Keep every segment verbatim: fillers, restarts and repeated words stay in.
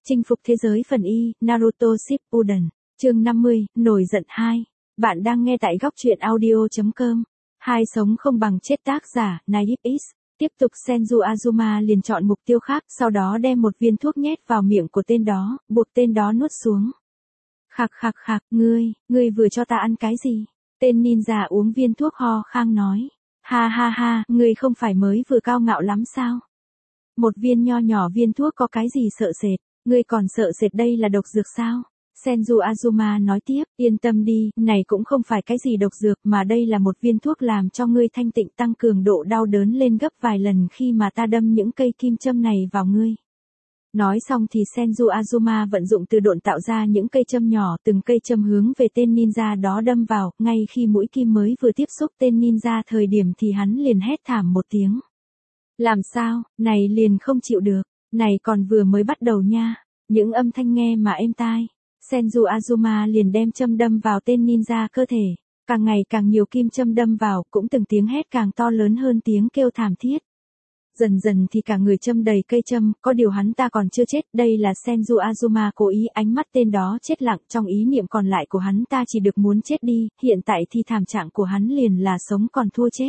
Chinh phục thế giới phần Y, Naruto Shippuden, chương năm mươi, nổi giận hai. Bạn đang nghe tại góc truyện audio chấm com. Hai sống không bằng chết tác giả, Naive X. Tiếp tục Senju Azuma liền chọn mục tiêu khác, sau đó đem một viên thuốc nhét vào miệng của tên đó, buộc tên đó nuốt xuống. Khạc khạc khạc, ngươi, ngươi vừa cho ta ăn cái gì? Tên ninja uống viên thuốc ho khang nói. Ha ha ha, ngươi không phải mới vừa cao ngạo lắm sao? Một viên nho nhỏ viên thuốc có cái gì sợ sệt, ngươi còn sợ sệt đây là độc dược sao? Senju Azuma nói tiếp, yên tâm đi, này cũng không phải cái gì độc dược mà đây là một viên thuốc làm cho ngươi thanh tịnh tăng cường độ đau đớn lên gấp vài lần khi mà ta đâm những cây kim châm này vào ngươi. Nói xong thì Senju Azuma vận dụng từ độn tạo ra những cây châm nhỏ, từng cây châm hướng về tên ninja đó đâm vào, ngay khi mũi kim mới vừa tiếp xúc tên ninja thời điểm thì hắn liền hét thảm một tiếng. Làm sao, này liền không chịu được, này còn vừa mới bắt đầu nha, những âm thanh nghe mà êm tai. Senju Azuma liền đem châm đâm vào tên ninja cơ thể, càng ngày càng nhiều kim châm đâm vào, cũng từng tiếng hét càng to lớn hơn tiếng kêu thảm thiết. Dần dần thì cả người châm đầy cây châm, có điều hắn ta còn chưa chết, đây là Senju Azuma cố ý, ánh mắt tên đó chết lặng, trong ý niệm còn lại của hắn ta chỉ được muốn chết đi, hiện tại thì thảm trạng của hắn liền là sống còn thua chết.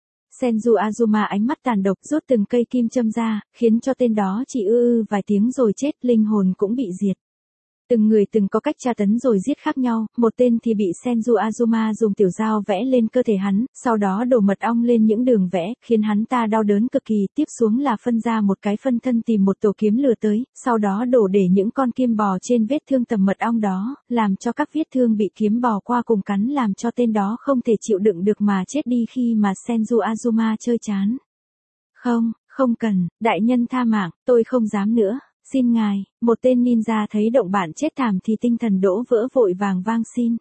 Senju Azuma ánh mắt tàn độc rút từng cây kim châm ra, khiến cho tên đó chỉ ư ư vài tiếng rồi chết, linh hồn cũng bị diệt. Từng người từng có cách tra tấn rồi giết khác nhau, một tên thì bị Senju Azuma dùng tiểu dao vẽ lên cơ thể hắn, sau đó đổ mật ong lên những đường vẽ, khiến hắn ta đau đớn cực kỳ, tiếp xuống là phân ra một cái phân thân tìm một tổ kiếm lừa tới, sau đó đổ để những con kim bò trên vết thương tầm mật ong đó, làm cho các vết thương bị kiếm bò qua cùng cắn làm cho tên đó không thể chịu đựng được mà chết đi khi mà Senju Azuma chơi chán. Không, không cần, đại nhân tha mạng, tôi không dám nữa. Xin ngài, một tên ninja thấy động bạn chết thảm thì tinh thần đổ vỡ vội vàng vang xin.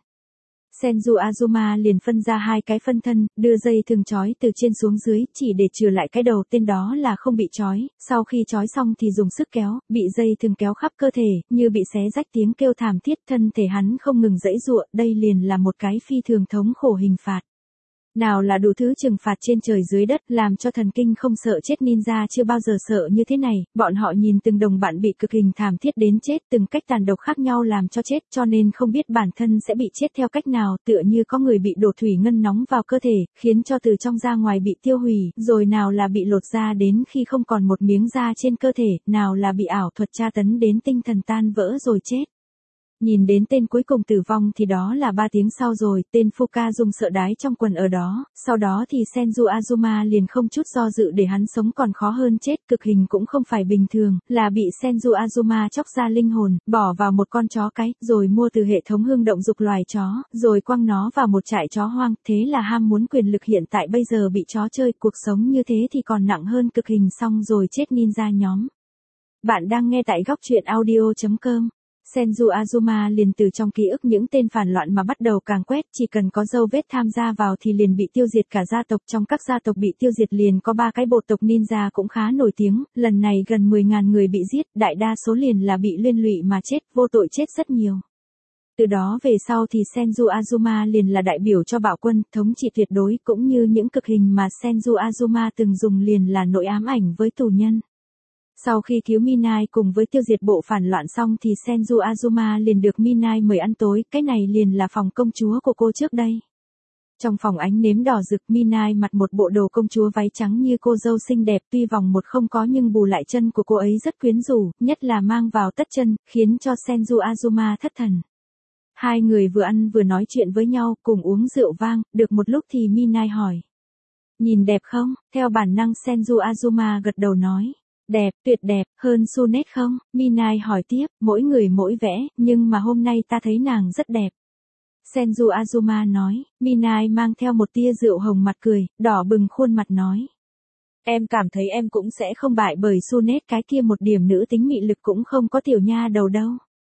Senju Azuma liền phân ra hai cái phân thân, đưa dây thừng trói từ trên xuống dưới, chỉ để trừ lại cái đầu tên đó là không bị trói, sau khi trói xong thì dùng sức kéo, bị dây thừng kéo khắp cơ thể, như bị xé rách tiếng kêu thảm thiết, thân thể hắn không ngừng giãy giụa, đây liền là một cái phi thường thống khổ hình phạt. Nào là đủ thứ trừng phạt trên trời dưới đất, làm cho thần kinh không sợ chết ninja chưa bao giờ sợ như thế này, bọn họ nhìn từng đồng bạn bị cực hình thảm thiết đến chết, từng cách tàn độc khác nhau làm cho chết, cho nên không biết bản thân sẽ bị chết theo cách nào, tựa như có người bị đổ thủy ngân nóng vào cơ thể, khiến cho từ trong ra ngoài bị tiêu hủy, rồi nào là bị lột da đến khi không còn một miếng da trên cơ thể, nào là bị ảo thuật tra tấn đến tinh thần tan vỡ rồi chết. Nhìn đến tên cuối cùng tử vong thì đó là ba tiếng sau rồi, tên Fuka dùng sợ đái trong quần ở đó, sau đó thì Senju Azuma liền không chút do dự để hắn sống còn khó hơn chết, cực hình cũng không phải bình thường, là bị Senju Azuma chóc ra linh hồn, bỏ vào một con chó cái, rồi mua từ hệ thống hương động dục loài chó, rồi quăng nó vào một trại chó hoang, thế là ham muốn quyền lực hiện tại bây giờ bị chó chơi, cuộc sống như thế thì còn nặng hơn cực hình xong rồi chết ninja nhóm. Bạn đang nghe tại góc truyện audio chấm com. Senju Azuma liền từ trong ký ức những tên phản loạn mà bắt đầu càng quét, chỉ cần có dấu vết tham gia vào thì liền bị tiêu diệt cả gia tộc, trong các gia tộc bị tiêu diệt liền có ba cái bộ tộc ninja cũng khá nổi tiếng, lần này gần mười nghìn người bị giết, đại đa số liền là bị liên lụy mà chết, vô tội chết rất nhiều. Từ đó về sau thì Senju Azuma liền là đại biểu cho bạo quân, thống trị tuyệt đối, cũng như những cực hình mà Senju Azuma từng dùng liền là nỗi ám ảnh với tù nhân. Sau khi cứu Minai cùng với tiêu diệt bộ phản loạn xong thì Senju Azuma liền được Minai mời ăn tối, cái này liền là phòng công chúa của cô trước đây. Trong phòng ánh nến đỏ rực, Minai mặc một bộ đồ công chúa váy trắng như cô dâu xinh đẹp, tuy vòng một không có nhưng bù lại chân của cô ấy rất quyến rũ, nhất là mang vào tất chân, khiến cho Senju Azuma thất thần. Hai người vừa ăn vừa nói chuyện với nhau, cùng uống rượu vang, được một lúc thì Minai hỏi. Nhìn đẹp không? Theo bản năng Senju Azuma gật đầu nói. Đẹp, tuyệt đẹp, hơn Sunet không? Minai hỏi tiếp, mỗi người mỗi vẻ, nhưng mà hôm nay ta thấy nàng rất đẹp. Senju Azuma nói, Minai mang theo một tia rượu hồng mặt cười, đỏ bừng khuôn mặt nói. Em cảm thấy em cũng sẽ không bại bởi Sunet, cái kia một điểm nữ tính mị lực cũng không có tiểu nha đầu đâu.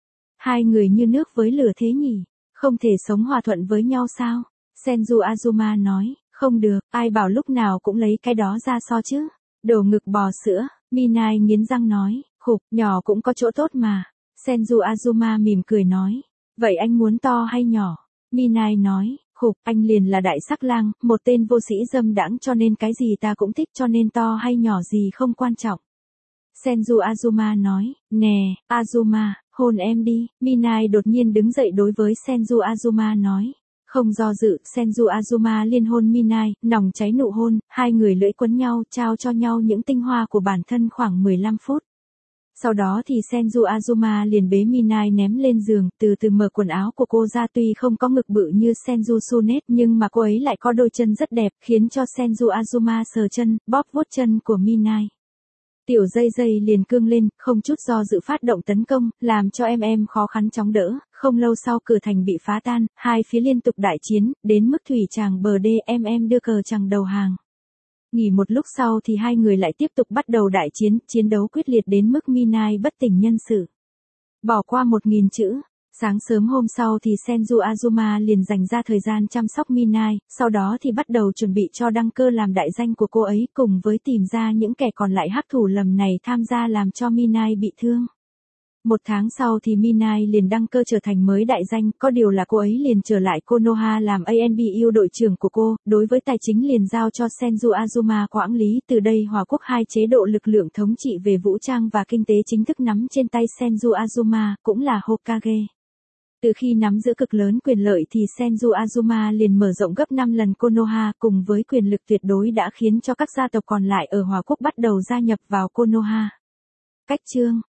Hai người như nước với lửa thế nhỉ, không thể sống hòa thuận với nhau sao? Senju Azuma nói, không được, ai bảo lúc nào cũng lấy cái đó ra so chứ. Đồ ngực bò sữa. Minai nghiến răng nói, khục, nhỏ cũng có chỗ tốt mà. Senju Azuma mỉm cười nói, vậy anh muốn to hay nhỏ? Minai nói, khục, anh liền là đại sắc lang, một tên vô sĩ dâm đãng cho nên cái gì ta cũng thích cho nên to hay nhỏ gì không quan trọng. Senju Azuma nói, nè, Azuma, hôn em đi. Minai đột nhiên đứng dậy đối với Senju Azuma nói. Không do dự, Senju Azuma liên hôn Minai, nòng cháy nụ hôn, hai người lưỡi quấn nhau, trao cho nhau những tinh hoa của bản thân khoảng mười lăm phút. Sau đó thì Senju Azuma liền bế Minai ném lên giường, từ từ mở quần áo của cô ra, tuy không có ngực bự như Senju Tsunet nhưng mà cô ấy lại có đôi chân rất đẹp, khiến cho Senju Azuma sờ chân, bóp vuốt chân của Minai. Tiểu dây dây liền cương lên, không chút do dự phát động tấn công, làm cho em em khó khăn chống đỡ, không lâu sau cửa thành bị phá tan, hai phía liên tục đại chiến, đến mức thủy tràng bờ đê em em đưa cờ trăng đầu hàng. Nghỉ một lúc sau thì hai người lại tiếp tục bắt đầu đại chiến, chiến đấu quyết liệt đến mức Minai bất tỉnh nhân sự. Bỏ qua một nghìn chữ. Sáng sớm hôm sau thì Senju Azuma liền dành ra thời gian chăm sóc Minai, sau đó thì bắt đầu chuẩn bị cho đăng cơ làm đại danh của cô ấy, cùng với tìm ra những kẻ còn lại hắc thủ lầm này tham gia làm cho Minai bị thương. Một tháng sau thì Minai liền đăng cơ trở thành mới đại danh, có điều là cô ấy liền trở lại Konoha làm a en bê u đội trưởng của cô, đối với tài chính liền giao cho Senju Azuma quản lý, từ đây Hòa quốc hai chế độ lực lượng thống trị về vũ trang và kinh tế chính thức nắm trên tay Senju Azuma, cũng là Hokage. Từ khi nắm giữ cực lớn quyền lợi thì Senju Azuma liền mở rộng gấp năm lần Konoha, cùng với quyền lực tuyệt đối đã khiến cho các gia tộc còn lại ở Hòa quốc bắt đầu gia nhập vào Konoha. Cách chương